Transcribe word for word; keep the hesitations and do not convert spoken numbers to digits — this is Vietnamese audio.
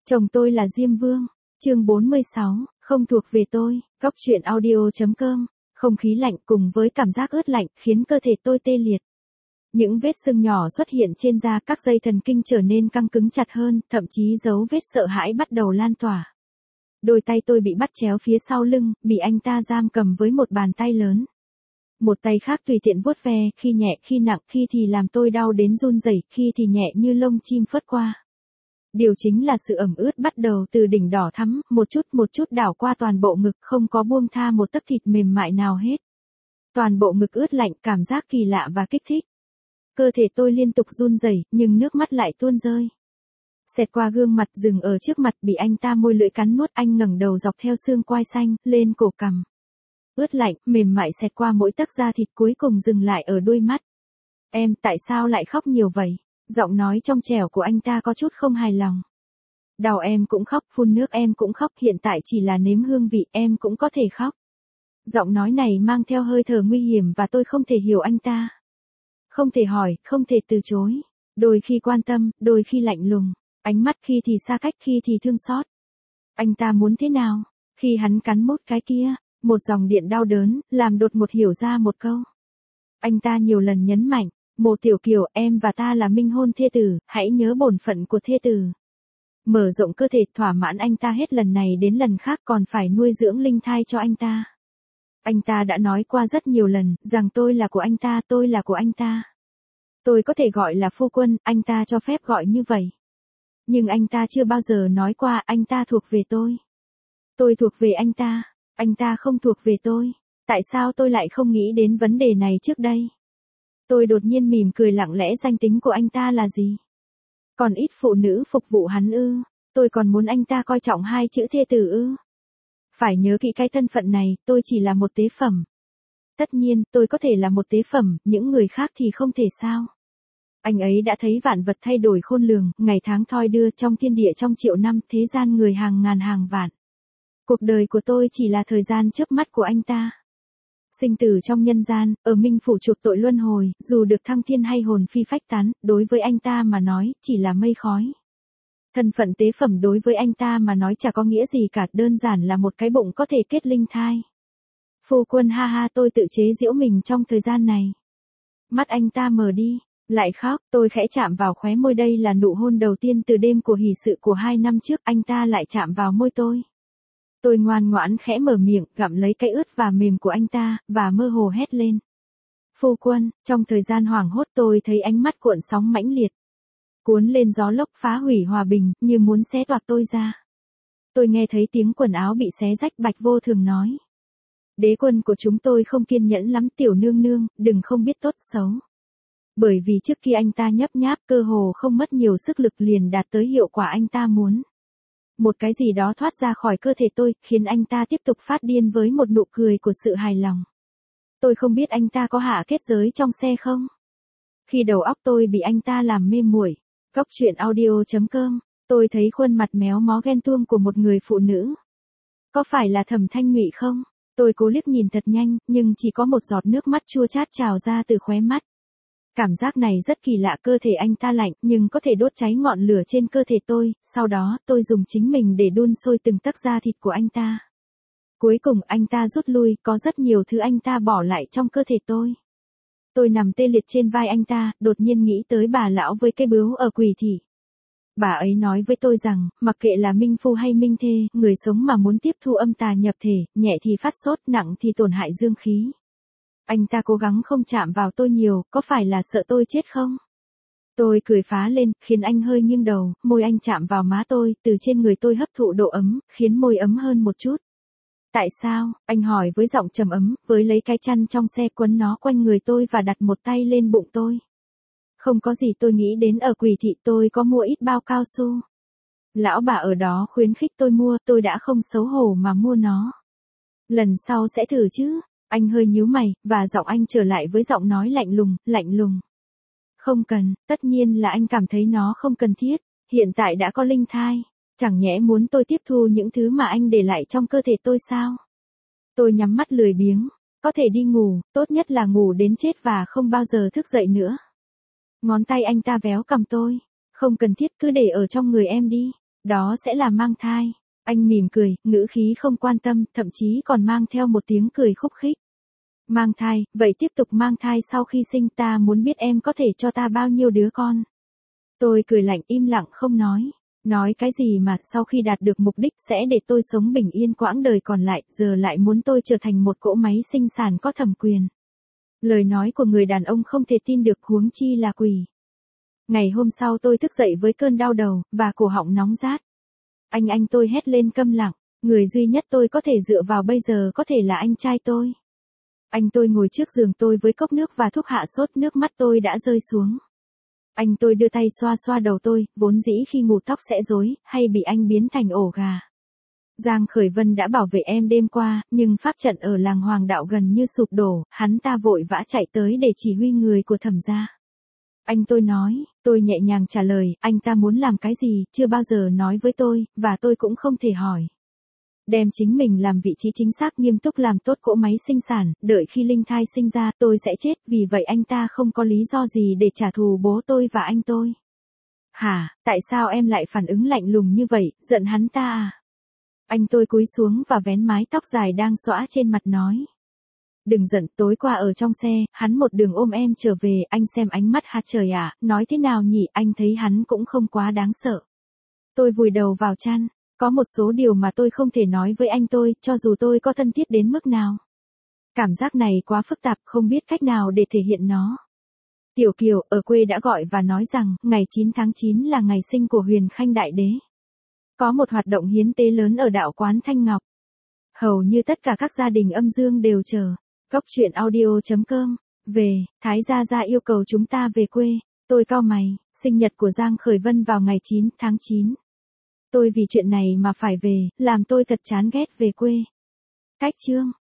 Chồng tôi là Diêm Vương. Chương bốn mươi sáu, không thuộc về tôi. Góc truyện audio.com. Không khí lạnh cùng với cảm giác ướt lạnh khiến cơ thể tôi tê liệt. Những vết sưng nhỏ xuất hiện trên da, các dây thần kinh trở nên căng cứng chặt hơn, thậm chí dấu vết sợ hãi bắt đầu lan tỏa. Đôi tay tôi bị bắt chéo phía sau lưng, bị anh ta giam cầm với một bàn tay lớn. Một tay khác tùy tiện vuốt ve, khi nhẹ khi nặng, khi thì làm tôi đau đến run rẩy, khi thì nhẹ như lông chim phất qua. Điều chính là sự ẩm ướt bắt đầu từ đỉnh đỏ thắm, một chút một chút đảo qua toàn bộ ngực, không có buông tha một tấc thịt mềm mại nào hết. Toàn bộ ngực ướt lạnh, cảm giác kỳ lạ và kích thích. Cơ thể tôi liên tục run rẩy, nhưng nước mắt lại tuôn rơi. Xẹt qua gương mặt, dừng ở trước mặt, bị anh ta môi lưỡi cắn nuốt. Anh ngẩng đầu dọc theo xương quai xanh, lên cổ cằm. Ướt lạnh, mềm mại xẹt qua mỗi tấc da thịt, cuối cùng dừng lại ở đôi mắt. Em, tại sao lại khóc nhiều vậy? Giọng nói trong trẻo của anh ta có chút không hài lòng. Đau em cũng khóc, phun nước em cũng khóc, hiện tại chỉ là nếm hương vị em cũng có thể khóc. Giọng nói này mang theo hơi thở nguy hiểm và tôi không thể hiểu anh ta. Không thể hỏi, không thể từ chối. Đôi khi quan tâm, đôi khi lạnh lùng. Ánh mắt khi thì xa cách, khi thì thương xót. Anh ta muốn thế nào? Khi hắn cắn mốt cái kia, một dòng điện đau đớn, làm đột ngột hiểu ra một câu. Anh ta nhiều lần nhấn mạnh, Mộ Tiểu Kiều, em và ta là minh hôn thê tử, hãy nhớ bổn phận của thê tử. Mở rộng cơ thể, thỏa mãn anh ta hết lần này đến lần khác, còn phải nuôi dưỡng linh thai cho anh ta. Anh ta đã nói qua rất nhiều lần, rằng tôi là của anh ta, tôi là của anh ta. Tôi có thể gọi là phu quân, anh ta cho phép gọi như vậy. Nhưng anh ta chưa bao giờ nói qua anh ta thuộc về tôi. Tôi thuộc về anh ta, anh ta không thuộc về tôi. Tại sao tôi lại không nghĩ đến vấn đề này trước đây? Tôi đột nhiên mỉm cười lặng lẽ, danh tính của anh ta là gì? Còn ít phụ nữ phục vụ hắn ư? Tôi còn muốn anh ta coi trọng hai chữ thê tử ư? Phải nhớ kỹ cái thân phận này, tôi chỉ là một tế phẩm. Tất nhiên, tôi có thể là một tế phẩm, những người khác thì không thể sao? Anh ấy đã thấy vạn vật thay đổi khôn lường, ngày tháng thoi đưa, trong thiên địa trong triệu năm, thế gian người hàng ngàn hàng vạn. Cuộc đời của tôi chỉ là thời gian chớp mắt của anh ta. Sinh tử trong nhân gian, ở minh phủ chuộc tội luân hồi, dù được thăng thiên hay hồn phi phách tán, đối với anh ta mà nói, chỉ là mây khói. Thân phận tế phẩm đối với anh ta mà nói chả có nghĩa gì cả, đơn giản là một cái bụng có thể kết linh thai. Phu quân, ha ha, tôi tự chế giễu mình trong thời gian này. Mắt anh ta mờ đi, lại khóc, tôi khẽ chạm vào khóe môi, đây là nụ hôn đầu tiên từ đêm của hỷ sự của hai năm trước, anh ta lại chạm vào môi tôi. Tôi ngoan ngoãn khẽ mở miệng, gặm lấy cái ướt và mềm của anh ta, và mơ hồ hét lên. Phu quân, trong thời gian hoảng hốt tôi thấy ánh mắt cuộn sóng mãnh liệt. Cuốn lên gió lốc phá hủy hòa bình, như muốn xé toạc tôi ra. Tôi nghe thấy tiếng quần áo bị xé rách, Bạch Vô Thường nói. Đế quân của chúng tôi không kiên nhẫn lắm, tiểu nương nương, đừng không biết tốt xấu. Bởi vì trước khi anh ta nhấp nháp, cơ hồ không mất nhiều sức lực liền đạt tới hiệu quả anh ta muốn. Một cái gì đó thoát ra khỏi cơ thể tôi, khiến anh ta tiếp tục phát điên với một nụ cười của sự hài lòng. Tôi không biết anh ta có hạ kết giới trong xe không? Khi đầu óc tôi bị anh ta làm mê muội. Góc truyện audio.com. Tôi thấy khuôn mặt méo mó ghen tuông của một người phụ nữ. Có phải là Thẩm Thanh Ngụy không? Tôi cố liếc nhìn thật nhanh, nhưng chỉ có một giọt nước mắt chua chát trào ra từ khóe mắt. Cảm giác này rất kỳ lạ, cơ thể anh ta lạnh, nhưng có thể đốt cháy ngọn lửa trên cơ thể tôi, sau đó, tôi dùng chính mình để đun sôi từng tấc da thịt của anh ta. Cuối cùng anh ta rút lui, có rất nhiều thứ anh ta bỏ lại trong cơ thể tôi. Tôi nằm tê liệt trên vai anh ta, đột nhiên nghĩ tới bà lão với cái bướu ở Quỳ Thị. Bà ấy nói với tôi rằng, mặc kệ là minh phu hay minh thê, người sống mà muốn tiếp thu âm tà nhập thể, nhẹ thì phát sốt, nặng thì tổn hại dương khí. Anh ta cố gắng không chạm vào tôi nhiều, có phải là sợ tôi chết không? Tôi cười phá lên, khiến anh hơi nghiêng đầu, môi anh chạm vào má tôi, từ trên người tôi hấp thụ độ ấm, khiến môi ấm hơn một chút. Tại sao? Anh hỏi với giọng trầm ấm, với lấy cái chăn trong xe quấn nó quanh người tôi và đặt một tay lên bụng tôi. Không có gì, tôi nghĩ đến ở Quỳ Thị tôi có mua ít bao cao su. Lão bà ở đó khuyến khích tôi mua, tôi đã không xấu hổ mà mua nó. Lần sau sẽ thử chứ? Anh hơi nhíu mày, và giọng anh trở lại với giọng nói lạnh lùng, lạnh lùng. Không cần, tất nhiên là anh cảm thấy nó không cần thiết, hiện tại đã có linh thai, chẳng nhẽ muốn tôi tiếp thu những thứ mà anh để lại trong cơ thể tôi sao? Tôi nhắm mắt lười biếng, có thể đi ngủ, tốt nhất là ngủ đến chết và không bao giờ thức dậy nữa. Ngón tay anh ta véo cằm tôi, không cần thiết, cứ để ở trong người em đi. Đó sẽ là mang thai. Anh mỉm cười, ngữ khí không quan tâm, thậm chí còn mang theo một tiếng cười khúc khích. Mang thai, vậy tiếp tục mang thai sau khi sinh, ta muốn biết em có thể cho ta bao nhiêu đứa con. Tôi cười lạnh im lặng không nói. Nói cái gì mà sau khi đạt được mục đích sẽ để tôi sống bình yên quãng đời còn lại, giờ lại muốn tôi trở thành một cỗ máy sinh sản có thẩm quyền. Lời nói của người đàn ông không thể tin được, huống chi là quỷ. Ngày hôm sau tôi thức dậy với cơn đau đầu, và cổ họng nóng rát. Anh anh tôi hét lên câm lặng, người duy nhất tôi có thể dựa vào bây giờ có thể là anh trai tôi. Anh tôi ngồi trước giường tôi với cốc nước và thuốc hạ sốt, nước mắt tôi đã rơi xuống. Anh tôi đưa tay xoa xoa đầu tôi, vốn dĩ khi ngủ tóc sẽ rối, hay bị anh biến thành ổ gà. Giang Khởi Vân đã bảo vệ em đêm qua, nhưng pháp trận ở làng Hoàng Đạo gần như sụp đổ, hắn ta vội vã chạy tới để chỉ huy người của Thẩm gia. Anh tôi nói, tôi nhẹ nhàng trả lời, anh ta muốn làm cái gì, chưa bao giờ nói với tôi, và tôi cũng không thể hỏi. Đem chính mình làm vị trí chính xác, nghiêm túc làm tốt cỗ máy sinh sản, đợi khi linh thai sinh ra tôi sẽ chết, vì vậy anh ta không có lý do gì để trả thù bố tôi và anh tôi. Hả, tại sao em lại phản ứng lạnh lùng như vậy, giận hắn ta à? Anh tôi cúi xuống và vén mái tóc dài đang xõa trên mặt nói. Đừng giận, tối qua ở trong xe, hắn một đường ôm em trở về, anh xem ánh mắt hạt trời ạ, à, nói thế nào nhỉ, anh thấy hắn cũng không quá đáng sợ. Tôi vùi đầu vào chăn. Có một số điều mà tôi không thể nói với anh tôi, cho dù tôi có thân thiết đến mức nào. Cảm giác này quá phức tạp, không biết cách nào để thể hiện nó. Tiểu Kiều, ở quê đã gọi và nói rằng, ngày chín tháng chín là ngày sinh của Huyền Khanh Đại Đế. Có một hoạt động hiến tế lớn ở đạo quán Thanh Ngọc. Hầu như tất cả các gia đình âm dương đều chờ. Góc truyện audio chấm com. Về, Thái Gia Gia yêu cầu chúng ta về quê. Tôi cau mày, sinh nhật của Giang Khởi Vân vào ngày chín tháng chín. Tôi vì chuyện này mà phải về, làm tôi thật chán ghét về quê. Cách chương.